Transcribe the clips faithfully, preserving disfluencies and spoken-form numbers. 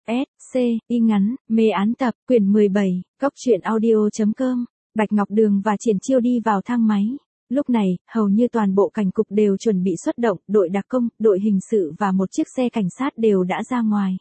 S, C, y ngắn, mê án tập, quyển mười bảy, cốc truyện audio.com, Bạch Ngọc Đường và Triển Chiêu đi vào thang máy. Lúc này, hầu như toàn bộ cảnh cục đều chuẩn bị xuất động, đội đặc công, đội hình sự và một chiếc xe cảnh sát đều đã ra ngoài.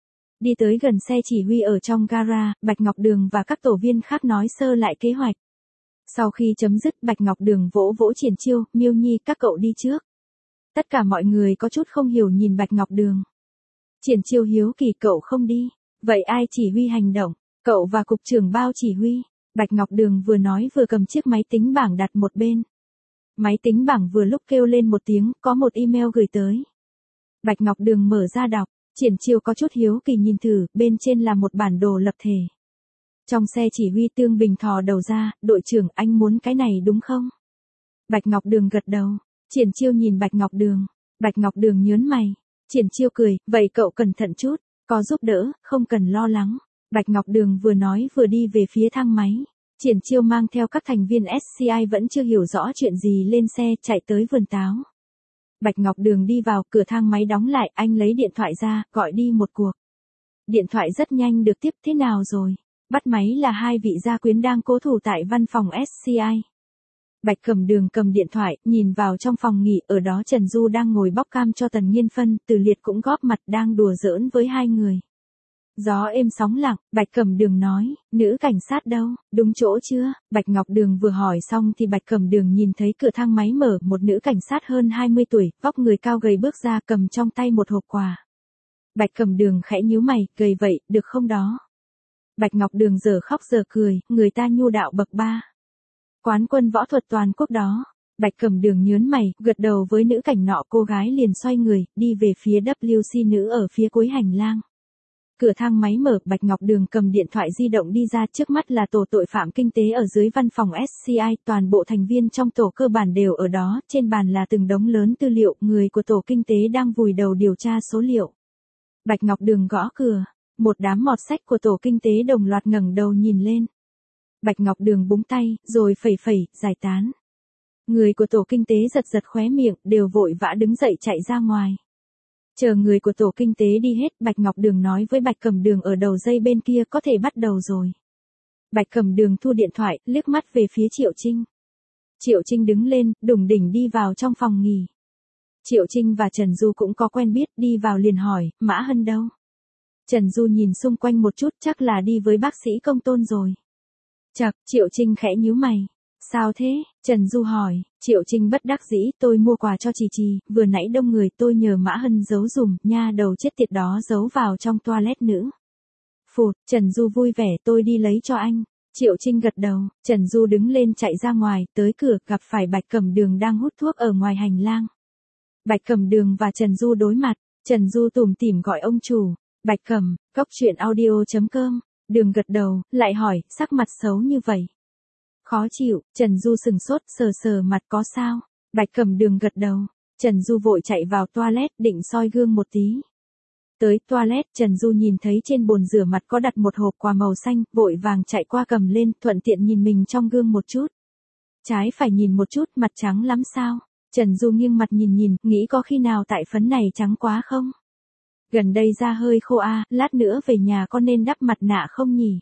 Đi tới gần xe chỉ huy ở trong gara, Bạch Ngọc Đường và các tổ viên khác nói sơ lại kế hoạch. Sau khi chấm dứt, Bạch Ngọc Đường vỗ vỗ Triển Chiêu, Miêu Nhi, các cậu đi trước. Tất cả mọi người có chút không hiểu nhìn Bạch Ngọc Đường. Triển Chiêu hiếu kỳ, cậu không đi, vậy ai chỉ huy hành động? Cậu và cục trưởng bao chỉ huy. Bạch Ngọc Đường vừa nói vừa cầm chiếc máy tính bảng đặt một bên. Máy tính bảng vừa lúc kêu lên một tiếng, có một email gửi tới. Bạch Ngọc Đường mở ra đọc, Triển Chiêu có chút hiếu kỳ nhìn thử, bên trên là một bản đồ lập thể. Trong xe chỉ huy Tương Bình thò đầu ra, đội trưởng, anh muốn cái này đúng không? Bạch Ngọc Đường gật đầu. Triển Chiêu nhìn Bạch Ngọc Đường. Bạch Ngọc Đường nhớn mày. Triển Chiêu cười, vậy cậu cẩn thận chút, có giúp đỡ, không cần lo lắng. Bạch Ngọc Đường vừa nói vừa đi về phía thang máy. Triển Chiêu mang theo các thành viên ét xê i vẫn chưa hiểu rõ chuyện gì lên xe, chạy tới vườn táo. Bạch Ngọc Đường đi vào, cửa thang máy đóng lại, anh lấy điện thoại ra, gọi đi một cuộc. Điện thoại rất nhanh được tiếp, thế nào rồi? Bắt máy là hai vị gia quyến đang cố thủ tại văn phòng ét xê i. Bạch Cẩm Đường cầm điện thoại, nhìn vào trong phòng nghỉ, ở đó Trần Du đang ngồi bóc cam cho Tần Nghiên Phân, Từ Liệt cũng góp mặt đang đùa giỡn với hai người. Gió êm sóng lặng, Bạch Cẩm Đường nói, nữ cảnh sát đâu, đúng chỗ chưa? Bạch Ngọc Đường vừa hỏi xong thì Bạch Cẩm Đường nhìn thấy cửa thang máy mở, một nữ cảnh sát hơn hai mươi tuổi, vóc người cao gầy bước ra, cầm trong tay một hộp quà. Bạch Cẩm Đường khẽ nhíu mày, gầy vậy, được không đó? Bạch Ngọc Đường giờ khóc giờ cười, người ta nhu đạo bậc ba. Quán quân võ thuật toàn quốc đó. Bạch Cẩm Đường nhớn mày, gật đầu với nữ cảnh nọ, cô gái liền xoay người, đi về phía W C nữ ở phía cuối hành lang. Cửa thang máy mở, Bạch Ngọc Đường cầm điện thoại di động đi ra, trước mắt là tổ tội phạm kinh tế ở dưới văn phòng ét xê i, toàn bộ thành viên trong tổ cơ bản đều ở đó, trên bàn là từng đống lớn tư liệu, người của tổ kinh tế đang vùi đầu điều tra số liệu. Bạch Ngọc Đường gõ cửa, một đám mọt sách của tổ kinh tế đồng loạt ngẩng đầu nhìn lên. Bạch Ngọc Đường búng tay, rồi phẩy phẩy, giải tán. Người của tổ kinh tế giật giật khóe miệng, đều vội vã đứng dậy chạy ra ngoài. Chờ người của tổ kinh tế đi hết, Bạch Ngọc Đường nói với Bạch Cẩm Đường ở đầu dây bên kia, có thể bắt đầu rồi. Bạch Cẩm Đường thu điện thoại, liếc mắt về phía Triệu Trinh. Triệu Trinh đứng lên, đùng đỉnh đi vào trong phòng nghỉ. Triệu Trinh và Trần Du cũng có quen biết, đi vào liền hỏi, Mã Hân đâu? Trần Du nhìn xung quanh một chút, chắc là đi với bác sĩ Công Tôn rồi. Chậc, Triệu Trinh khẽ nhíu mày. Sao thế? Trần Du hỏi. Triệu Trinh bất đắc dĩ, tôi mua quà cho Trì Trì, vừa nãy đông người, tôi nhờ Mã Hân giấu dùm, nha đầu chết tiệt đó giấu vào trong toilet nữ. Phụt, Trần Du vui vẻ, tôi đi lấy cho anh. Triệu Trinh gật đầu, Trần Du đứng lên chạy ra ngoài, tới cửa, gặp phải Bạch Cẩm Đường đang hút thuốc ở ngoài hành lang. Bạch Cẩm Đường và Trần Du đối mặt, Trần Du tủm tỉm gọi ông chủ. Bạch Cẩm, cốc truyện audio.com. Đường gật đầu, lại hỏi, sắc mặt xấu như vậy. Khó chịu, Trần Du sừng sốt, sờ sờ mặt, có sao? Bạch Cẩm Đường gật đầu. Trần Du vội chạy vào toilet, định soi gương một tí. Tới toilet, Trần Du nhìn thấy trên bồn rửa mặt có đặt một hộp quà màu xanh, vội vàng chạy qua cầm lên, thuận tiện nhìn mình trong gương một chút. Trái phải nhìn một chút, mặt trắng lắm sao? Trần Du nghiêng mặt nhìn nhìn, nghĩ có khi nào tại phấn này trắng quá không? Gần đây da hơi khô a, à, lát nữa về nhà có nên đắp mặt nạ không nhỉ?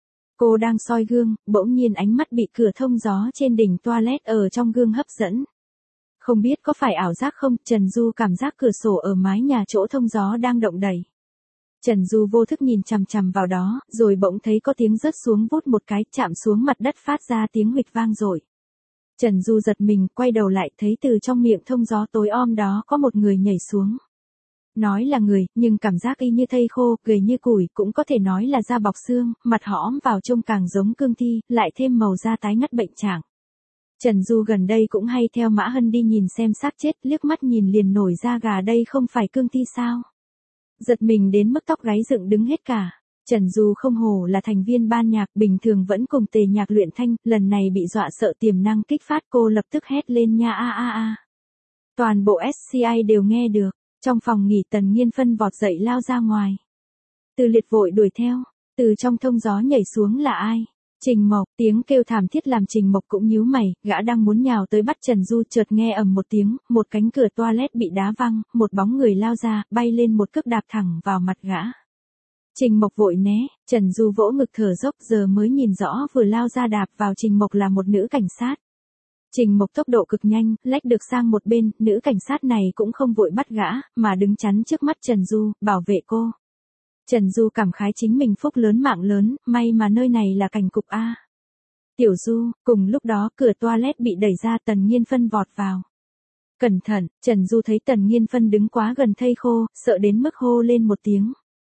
Cô đang soi gương, bỗng nhiên ánh mắt bị cửa thông gió trên đỉnh toilet ở trong gương hấp dẫn. Không biết có phải ảo giác không, Trần Du cảm giác cửa sổ ở mái nhà chỗ thông gió đang động đẩy. Trần Du vô thức nhìn chằm chằm vào đó, rồi bỗng thấy có tiếng rớt xuống vút một cái, chạm xuống mặt đất phát ra tiếng huỵch vang dội. Trần Du giật mình, quay đầu lại thấy từ trong miệng thông gió tối om đó có một người nhảy xuống. Nói là người, nhưng cảm giác y như thây khô, gầy như củi, cũng có thể nói là da bọc xương, mặt hõm vào trông càng giống cương thi, lại thêm màu da tái ngắt bệnh trạng. Trần Du gần đây cũng hay theo Mã Hân đi nhìn xem xác chết, liếc mắt nhìn liền nổi da gà, đây không phải cương thi sao? Giật mình đến mức tóc gáy dựng đứng hết cả. Trần Du không hổ là thành viên ban nhạc, bình thường vẫn cùng Tề Nhạc luyện thanh, lần này bị dọa sợ tiềm năng kích phát, cô lập tức hét lên nha a a a. Toàn bộ ét xê i đều nghe được. Trong phòng nghỉ, Tần Nghiên Phân vọt dậy lao ra ngoài. Từ Liệt vội đuổi theo, từ trong thông gió nhảy xuống là ai? Trình Mộc, tiếng kêu thảm thiết làm Trình Mộc cũng nhíu mày, gã đang muốn nhào tới bắt Trần Du, chợt nghe ầm một tiếng, một cánh cửa toilet bị đá văng, một bóng người lao ra, bay lên một cước đạp thẳng vào mặt gã. Trình Mộc vội né, Trần Du vỗ ngực thở dốc giờ mới nhìn rõ vừa lao ra đạp vào Trình Mộc là một nữ cảnh sát. Trình Mộc tốc độ cực nhanh, lách được sang một bên, nữ cảnh sát này cũng không vội bắt gã, mà đứng chắn trước mắt Trần Du, bảo vệ cô. Trần Du cảm khái chính mình phúc lớn mạng lớn, may mà nơi này là cảnh cục A. Tiểu Du, cùng lúc đó cửa toilet bị đẩy ra, Tần Nghiên Phân vọt vào. Cẩn thận, Trần Du thấy Tần Nghiên Phân đứng quá gần thây khô, sợ đến mức hô lên một tiếng.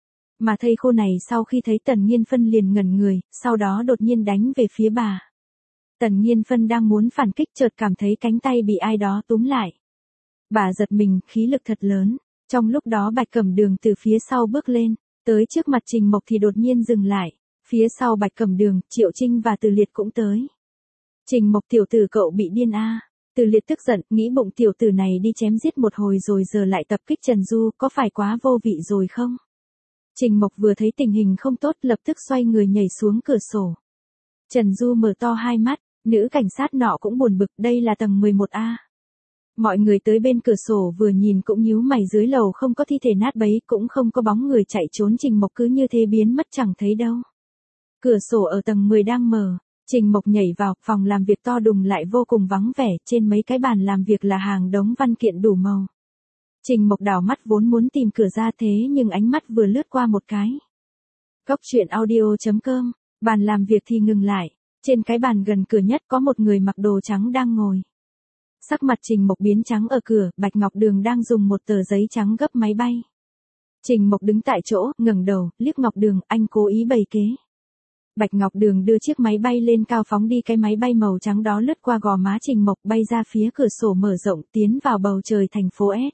Mà thây khô này sau khi thấy Tần Nghiên Phân liền ngẩn người, sau đó đột nhiên đánh về phía bà. Tần Nghiên Phân đang muốn phản kích chợt cảm thấy cánh tay bị ai đó túm lại. Bà giật mình, khí lực thật lớn. Trong lúc đó Bạch Cẩm Đường từ phía sau bước lên, tới trước mặt Trình Mộc thì đột nhiên dừng lại. Phía sau Bạch Cẩm Đường, Triệu Trinh và Từ Liệt cũng tới. Trình Mộc tiểu tử cậu bị điên a. Từ Liệt tức giận, nghĩ bụng tiểu tử này đi chém giết một hồi rồi giờ lại tập kích Trần Du, có phải quá vô vị rồi không? Trình Mộc vừa thấy tình hình không tốt lập tức xoay người nhảy xuống cửa sổ. Trần Du mở to hai mắt, nữ cảnh sát nọ cũng buồn bực, đây là tầng mười một A. Mọi người tới bên cửa sổ vừa nhìn cũng nhíu mày, dưới lầu không có thi thể nát bấy, cũng không có bóng người chạy trốn, Trình Mộc cứ như thế biến mất chẳng thấy đâu. Cửa sổ ở tầng mười đang mở, Trình Mộc nhảy vào, phòng làm việc to đùng lại vô cùng vắng vẻ, trên mấy cái bàn làm việc là hàng đống văn kiện đủ màu. Trình Mộc đảo mắt vốn muốn tìm cửa ra thế nhưng ánh mắt vừa lướt qua một cái. Cốc truyện audio chấm com, bàn làm việc thì ngừng lại, trên cái bàn gần cửa nhất có một người mặc đồ trắng đang ngồi. Sắc mặt Trình Mộc biến trắng, ở cửa, Bạch Ngọc Đường đang dùng một tờ giấy trắng gấp máy bay. Trình Mộc đứng tại chỗ, ngẩng đầu, liếc Ngọc Đường, anh cố ý bày kế. Bạch Ngọc Đường đưa chiếc máy bay lên cao phóng đi, cái máy bay màu trắng đó lướt qua gò má Trình Mộc bay ra phía cửa sổ mở rộng tiến vào bầu trời thành phố S.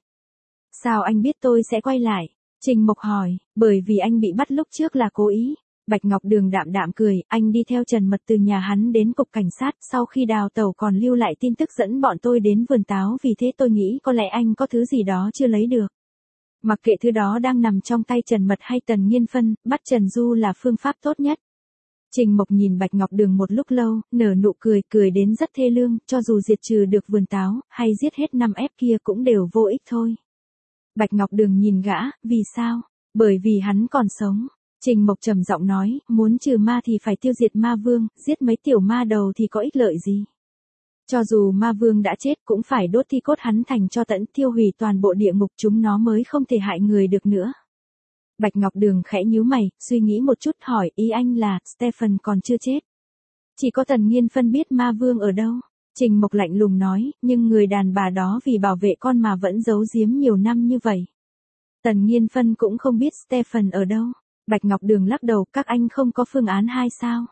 Sao anh biết tôi sẽ quay lại? Trình Mộc hỏi, bởi vì anh bị bắt lúc trước là cố ý. Bạch Ngọc Đường đạm đạm cười, anh đi theo Trần Mật từ nhà hắn đến cục cảnh sát, sau khi đào tẩu còn lưu lại tin tức dẫn bọn tôi đến vườn táo, vì thế tôi nghĩ có lẽ anh có thứ gì đó chưa lấy được. Mặc kệ thứ đó đang nằm trong tay Trần Mật hay Tần Nghiên Phân, bắt Trần Du là phương pháp tốt nhất. Trình Mộc nhìn Bạch Ngọc Đường một lúc lâu, nở nụ cười, cười đến rất thê lương, cho dù diệt trừ được vườn táo, hay giết hết năm ép kia cũng đều vô ích thôi. Bạch Ngọc Đường nhìn gã, vì sao? Bởi vì hắn còn sống. Trình Mộc trầm giọng nói, muốn trừ ma thì phải tiêu diệt ma vương, giết mấy tiểu ma đầu thì có ích lợi gì? Cho dù ma vương đã chết cũng phải đốt thi cốt hắn thành cho tẫn, tiêu hủy toàn bộ địa ngục, chúng nó mới không thể hại người được nữa. Bạch Ngọc Đường khẽ nhíu mày, suy nghĩ một chút hỏi, ý anh là, Stephen còn chưa chết. Chỉ có Tần Nghiên Phân biết ma vương ở đâu. Trình Mộc lạnh lùng nói, nhưng người đàn bà đó vì bảo vệ con mà vẫn giấu giếm nhiều năm như vậy. Tần Nghiên Phân cũng không biết Stephen ở đâu. Bạch Ngọc Đường lắc đầu, các anh không có phương án hai sao?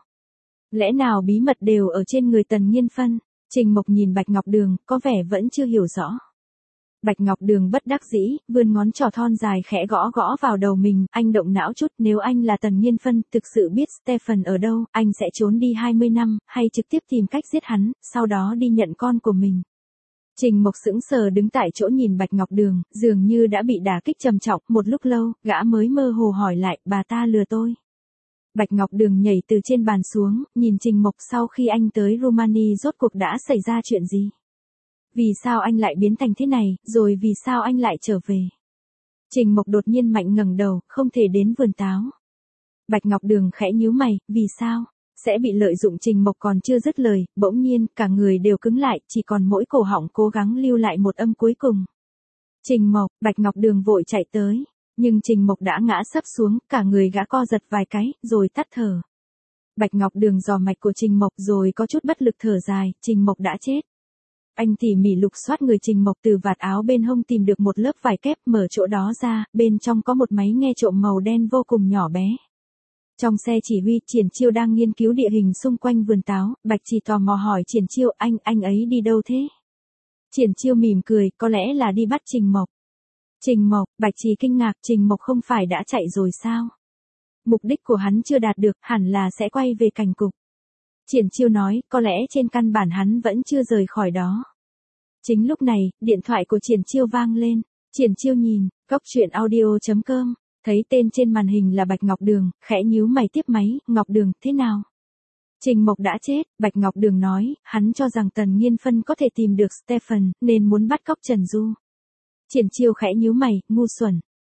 Lẽ nào bí mật đều ở trên người Tần Nghiên Phân? Trình Mộc nhìn Bạch Ngọc Đường, có vẻ vẫn chưa hiểu rõ. Bạch Ngọc Đường bất đắc dĩ, vươn ngón trỏ thon dài khẽ gõ gõ vào đầu mình, anh động não chút, nếu anh là Tần Nghiên Phân, thực sự biết Stephen ở đâu, anh sẽ trốn đi hai mươi năm, hay trực tiếp tìm cách giết hắn, sau đó đi nhận con của mình. Trình Mộc sững sờ đứng tại chỗ nhìn Bạch Ngọc Đường, dường như đã bị đả kích trầm trọng, một lúc lâu, gã mới mơ hồ hỏi lại, bà ta lừa tôi. Bạch Ngọc Đường nhảy từ trên bàn xuống, nhìn Trình Mộc, sau khi anh tới Romani rốt cuộc đã xảy ra chuyện gì? Vì sao anh lại biến thành thế này, rồi vì sao anh lại trở về? Trình Mộc đột nhiên mạnh ngẩng đầu, không thể đến vườn táo. Bạch Ngọc Đường khẽ nhíu mày, vì sao? Sẽ bị lợi dụng. Trình Mộc còn chưa dứt lời, bỗng nhiên, cả người đều cứng lại, chỉ còn mỗi cổ họng cố gắng lưu lại một âm cuối cùng. Trình Mộc, Bạch Ngọc Đường vội chạy tới, nhưng Trình Mộc đã ngã sấp xuống, cả người gã co giật vài cái, rồi tắt thở. Bạch Ngọc Đường dò mạch của Trình Mộc rồi có chút bất lực thở dài, Trình Mộc đã chết. Anh tỉ mỉ lục soát người Trình Mộc, từ vạt áo bên hông tìm được một lớp vải kép, mở chỗ đó ra, bên trong có một máy nghe trộm màu đen vô cùng nhỏ bé. Trong xe chỉ huy, Triển Chiêu đang nghiên cứu địa hình xung quanh vườn táo, Bạch Trì tò mò hỏi Triển Chiêu, anh, anh ấy đi đâu thế? Triển Chiêu mỉm cười, có lẽ là đi bắt Trình Mộc. Trình Mộc, Bạch Trì kinh ngạc, Trình Mộc không phải đã chạy rồi sao? Mục đích của hắn chưa đạt được, hẳn là sẽ quay về cảnh cục. Triển Chiêu nói, có lẽ trên căn bản hắn vẫn chưa rời khỏi đó. Chính lúc này, điện thoại của Triển Chiêu vang lên. Triển Chiêu nhìn, cốc truyện audio chấm com, thấy tên trên màn hình là Bạch Ngọc Đường, khẽ nhíu mày tiếp máy, Ngọc Đường, thế nào? Trình Mộc đã chết, Bạch Ngọc Đường nói, hắn cho rằng Tần Nghiên Phân có thể tìm được Stephen, nên muốn bắt cóc Trần Du. Triển Chiêu khẽ nhíu mày, ngu xuẩn.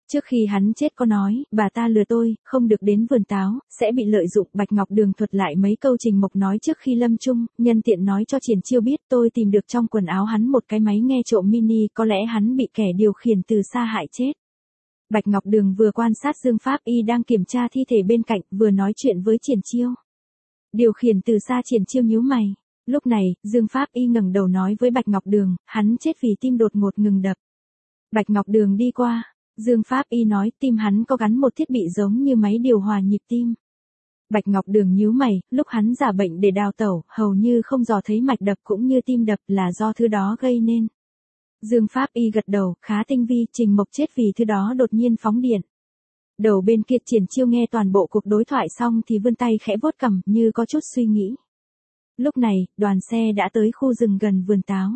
Trước khi hắn chết có nói, bà ta lừa tôi, không được đến vườn táo, sẽ bị lợi dụng. Bạch Ngọc Đường thuật lại mấy câu Trình Mộc nói trước khi lâm chung, nhân tiện nói cho Triển Chiêu biết tôi tìm được trong quần áo hắn một cái máy nghe trộm mini, có lẽ hắn bị kẻ điều khiển từ xa hại chết. Bạch Ngọc Đường vừa quan sát Dương Pháp Y đang kiểm tra thi thể bên cạnh, vừa nói chuyện với Triển Chiêu. Điều khiển từ xa. Triển Chiêu nhíu mày. Lúc này, Dương Pháp Y ngẩng đầu nói với Bạch Ngọc Đường, hắn chết vì tim đột ngột ngừng đập. Bạch Ngọc Đường đi qua. Dương Pháp Y nói tim hắn có gắn một thiết bị giống như máy điều hòa nhịp tim. Bạch Ngọc Đường nhíu mày, lúc hắn giả bệnh để đào tẩu, hầu như không dò thấy mạch đập cũng như tim đập là do thứ đó gây nên. Dương Pháp Y gật đầu, khá tinh vi. Trình Mộc chết vì thứ đó đột nhiên phóng điện. Đầu bên kia Triển Chiêu nghe toàn bộ cuộc đối thoại xong thì vươn tay khẽ vuốt cằm như có chút suy nghĩ. Lúc này, đoàn xe đã tới khu rừng gần vườn táo.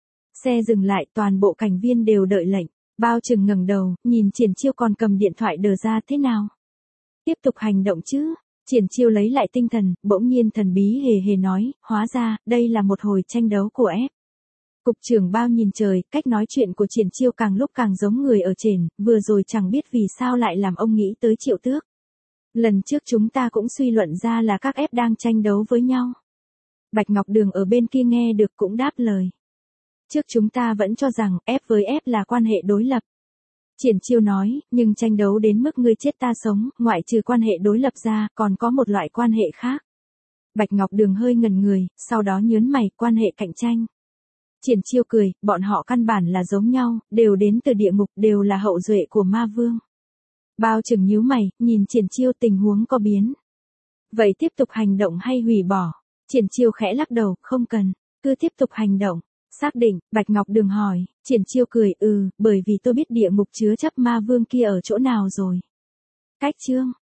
Xe dừng lại, toàn bộ cảnh viên đều đợi lệnh. Bao Trừng ngẩng đầu, nhìn Triển Chiêu còn cầm điện thoại đờ ra. Thế nào? Tiếp tục hành động chứ? Triển Chiêu lấy lại tinh thần, bỗng nhiên thần bí hề hề nói, hóa ra, đây là một hồi tranh đấu của ép. Cục trưởng Bao nhìn trời, cách nói chuyện của Triển Chiêu càng lúc càng giống người ở trên, vừa rồi chẳng biết vì sao lại làm ông nghĩ tới Triệu Tước. Lần trước chúng ta cũng suy luận ra là các ép đang tranh đấu với nhau. Bạch Ngọc Đường ở bên kia nghe được cũng đáp lời. Trước chúng ta vẫn cho rằng ép với ép là quan hệ đối lập. Triển Chiêu nói, nhưng tranh đấu đến mức ngươi chết ta sống, ngoại trừ quan hệ đối lập ra, còn có một loại quan hệ khác. Bạch Ngọc Đường hơi ngẩn người, sau đó nhớn mày, quan hệ cạnh tranh. Triển Chiêu cười, bọn họ căn bản là giống nhau, đều đến từ địa ngục, đều là hậu duệ của ma vương. Bao Trừng nhíu mày, nhìn Triển Chiêu. Tình huống có biến. Vậy tiếp tục hành động hay hủy bỏ? Triển Chiêu khẽ lắc đầu, không cần, cứ tiếp tục hành động. Xác định. Bạch Ngọc Đường hỏi. Triển Chiêu cười, ừ, bởi vì tôi biết địa ngục chứa chấp ma vương kia ở chỗ nào rồi. Cách chương.